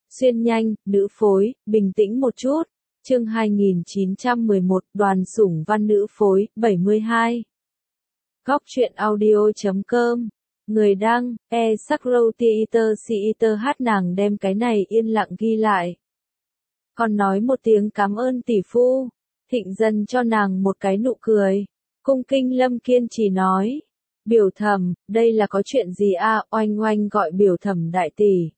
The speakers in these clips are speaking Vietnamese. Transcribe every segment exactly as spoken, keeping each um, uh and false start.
Xuyên nhanh, nữ phối, bình tĩnh một chút. Chương hai nghìn chín trăm mười một, Đoàn Sủng Văn nữ phối, bảy mươi hai. Góc truyện audio chấm com. Người đăng, e Sakro Theater Theater hát nàng đem cái này yên lặng ghi lại. Còn nói một tiếng cảm ơn tỷ phu. Thịnh Dân cho nàng một cái nụ cười. Cung Kinh Lâm kiên trì nói. Biểu thẩm, đây là có chuyện gì a? Oanh oanh gọi biểu thẩm đại tỷ.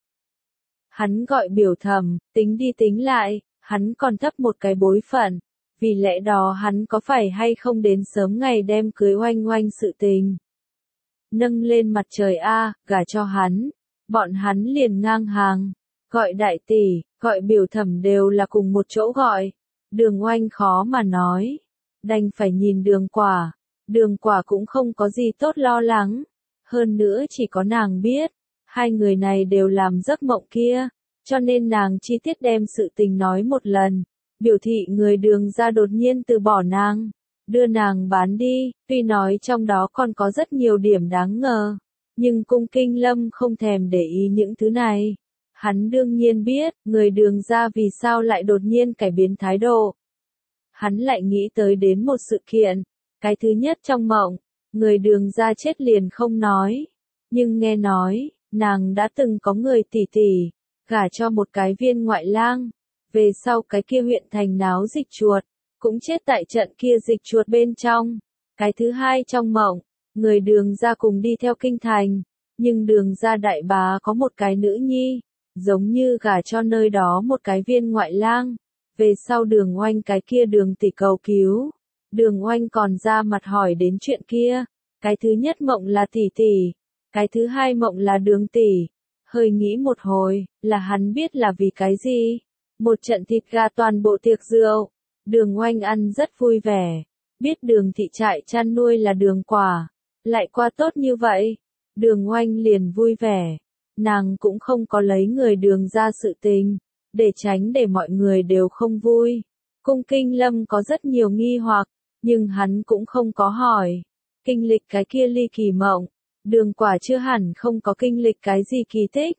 Hắn gọi biểu thẩm, tính đi tính lại, hắn còn thấp một cái bối phận, vì lẽ đó hắn có phải hay không đến sớm ngày đem cưới oanh oanh sự tình. Nâng lên mặt trời a, gả cho hắn, bọn hắn liền ngang hàng, gọi đại tỷ, gọi biểu thẩm đều là cùng một chỗ gọi. Đường oanh khó mà nói, đành phải nhìn đường quả, đường quả cũng không có gì tốt lo lắng, hơn nữa chỉ có nàng biết. Hai người này đều làm giấc mộng kia, cho nên nàng chi tiết đem sự tình nói một lần, biểu thị người đường ra đột nhiên từ bỏ nàng, đưa nàng bán đi, tuy nói trong đó còn có rất nhiều điểm đáng ngờ, nhưng Cung Kinh Lâm không thèm để ý những thứ này. Hắn đương nhiên biết, người đường ra vì sao lại đột nhiên cải biến thái độ. Hắn lại nghĩ tới đến một sự kiện, cái thứ nhất trong mộng, người đường ra chết liền không nói, nhưng nghe nói, nàng đã từng có người tỷ tỷ, gả cho một cái viên ngoại lang, về sau cái kia huyện thành náo dịch chuột, cũng chết tại trận kia dịch chuột bên trong. Cái thứ hai trong mộng, người đường ra cùng đi theo kinh thành, nhưng đường ra đại bá có một cái nữ nhi, giống như gả cho nơi đó một cái viên ngoại lang, về sau đường oanh cái kia đường tỷ cầu cứu, đường oanh còn ra mặt hỏi đến chuyện kia. Cái thứ nhất mộng là tỷ tỷ. Cái thứ hai mộng là đường tỷ. Hơi nghĩ một hồi, là hắn biết là vì cái gì. Một trận thịt gà toàn bộ tiệc rượu. Đường oanh ăn rất vui vẻ. Biết đường thị trại chăn nuôi là đường quả. Lại qua tốt như vậy. Đường oanh liền vui vẻ. Nàng cũng không có lấy người đường ra sự tình. Để tránh để mọi người đều không vui. Cung Kinh Lâm có rất nhiều nghi hoặc. Nhưng hắn cũng không có hỏi. Kinh lịch cái kia ly kỳ mộng. Đường quả chưa hẳn không có kinh lịch cái gì kỳ tích.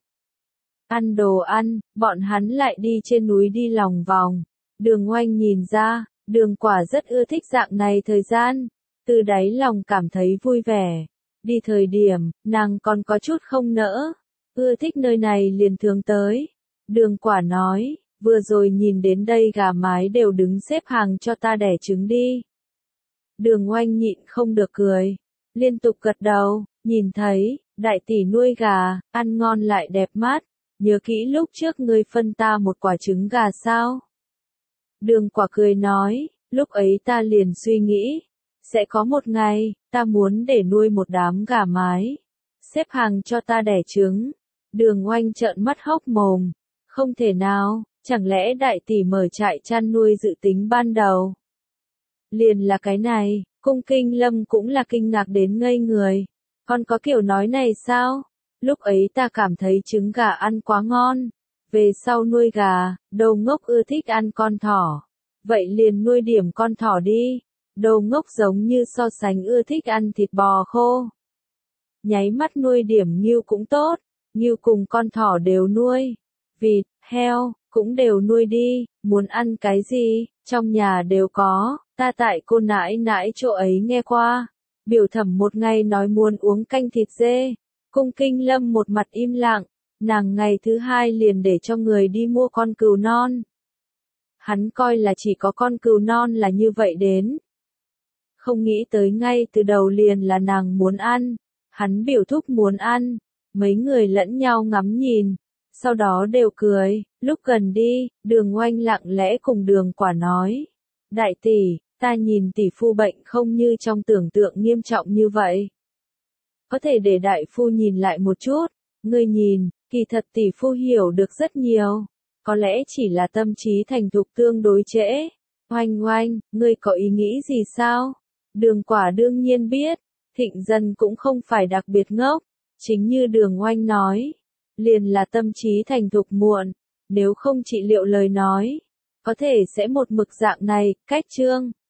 Ăn đồ ăn, bọn hắn lại đi trên núi đi lòng vòng. Đường oanh nhìn ra, đường quả rất ưa thích dạng này thời gian. Từ đáy lòng cảm thấy vui vẻ. Đi thời điểm, nàng còn có chút không nỡ. Ưa thích nơi này liền thường tới. Đường quả nói, vừa rồi nhìn đến đây gà mái đều đứng xếp hàng cho ta đẻ trứng đi. Đường oanh nhịn không được cười. Liên tục gật đầu. Nhìn thấy, đại tỷ nuôi gà, ăn ngon lại đẹp mắt, nhớ kỹ lúc trước ngươi phân ta một quả trứng gà sao? Đường quả cười nói, lúc ấy ta liền suy nghĩ, sẽ có một ngày, ta muốn để nuôi một đám gà mái, xếp hàng cho ta đẻ trứng. Đường oanh trợn mắt hốc mồm, không thể nào, chẳng lẽ đại tỷ mở trại chăn nuôi dự tính ban đầu? Liền là cái này, Cung Kinh Lâm cũng là kinh ngạc đến ngây người. Còn có kiểu nói này sao? Lúc ấy ta cảm thấy trứng gà ăn quá ngon. Về sau nuôi gà, đầu ngốc ưa thích ăn con thỏ. Vậy liền nuôi điểm con thỏ đi. Đầu ngốc giống như so sánh ưa thích ăn thịt bò khô. Nháy mắt nuôi điểm ngưu cũng tốt. Ngưu cùng con thỏ đều nuôi. Vịt, heo, cũng đều nuôi đi. Muốn ăn cái gì, trong nhà đều có. Ta tại cô nãi nãi chỗ ấy nghe qua. Biểu thẩm một ngày nói muốn uống canh thịt dê. Cung Kinh Lâm một mặt im lặng. Nàng ngày thứ hai liền để cho người đi mua con cừu non. Hắn coi là chỉ có con cừu non là như vậy đến. Không nghĩ tới ngay từ đầu liền là nàng muốn ăn. Hắn biểu thúc muốn ăn. Mấy người lẫn nhau ngắm nhìn. Sau đó đều cười. Lúc gần đi, đường oanh lặng lẽ cùng đường quả nói. Đại tỷ, ta nhìn tỷ phu bệnh không như trong tưởng tượng nghiêm trọng như vậy. Có thể để đại phu nhìn lại một chút. Ngươi nhìn, kỳ thật tỷ phu hiểu được rất nhiều. Có lẽ chỉ là tâm trí thành thục tương đối trễ. Oanh oanh, ngươi có ý nghĩ gì sao? Đường quả đương nhiên biết. Thịnh Dân cũng không phải đặc biệt ngốc. Chính như đường oanh nói. Liền là tâm trí thành thục muộn. Nếu không trị liệu lời nói. Có thể sẽ một mực dạng này, cách chương.